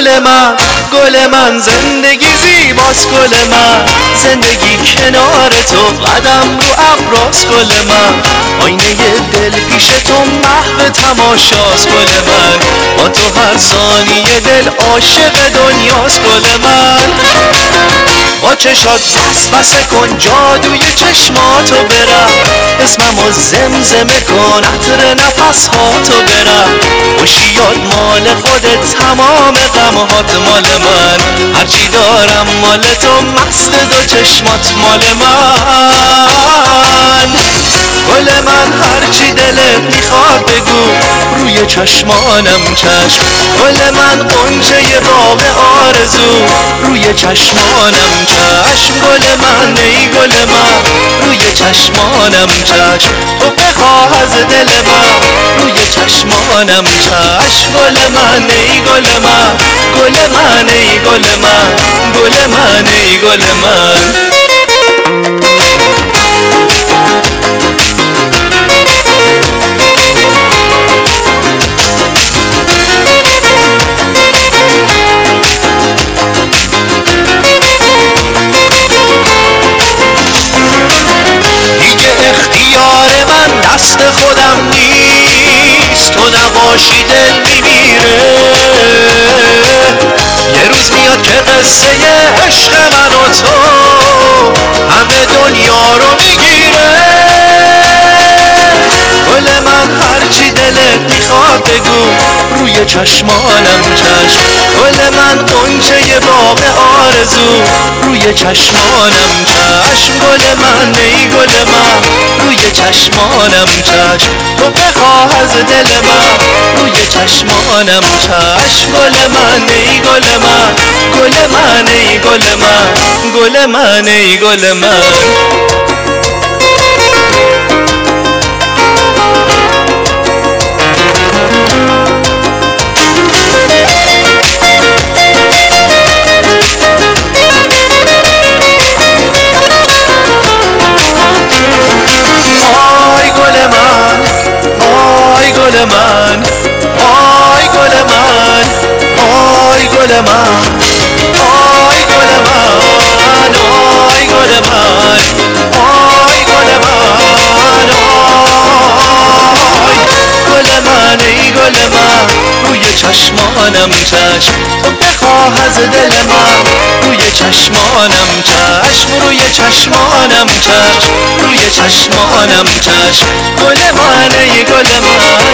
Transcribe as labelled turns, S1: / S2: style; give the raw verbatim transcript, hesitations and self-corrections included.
S1: گل من گل من زندگی زیباست گل من زندگی کنار تو قدم رو ابراست گل من آینه دل پیش تو محو تماشاست گل من با تو هر ثانیه دل عاشق دنیاست گل من با چشات وسوسه کن جادوی چشماتو برم اسممو زمزمه کن عطر نفسهاتو برم خوشیات مال خودت تمام غمهات مال من هرچی دارم مال تو مست دو چشمات مال من گل من هرچی دلت میخواد بگو روی چشمانم چشم گل من غنچه باغ آرزو روی چشمانم چشم گل من ای گل من روی چشمانم چشم تو بخواه از دل من روی چشمانم چشم گل من ای گل من گل من ای گل من گل من ای گل من اختیار من دست خودم نیست تو نباشی دل میمیره یه روز میاد که قصه عشق من و تو همه دنیا رو میگیره گل من هرچی دلت میخواد بگو روی چشمانم چشم گل من غنچه باغ آرزو روی چشمانم چشم گل من ای گل من روی چشمانم چشم تو بخواه از دل من روی چشمانم چشم گل من ای گل من گل من ای گل من گل من ای گل من گل من آی گل من آی گل من آی گل من آی گل من آی گل من آی گل من ای گل من روی چشمانم چشم تو بخواه از دل من روی چشمانم چشم روی چشمانم چشم روی چشمانم چشم گل من ای گل من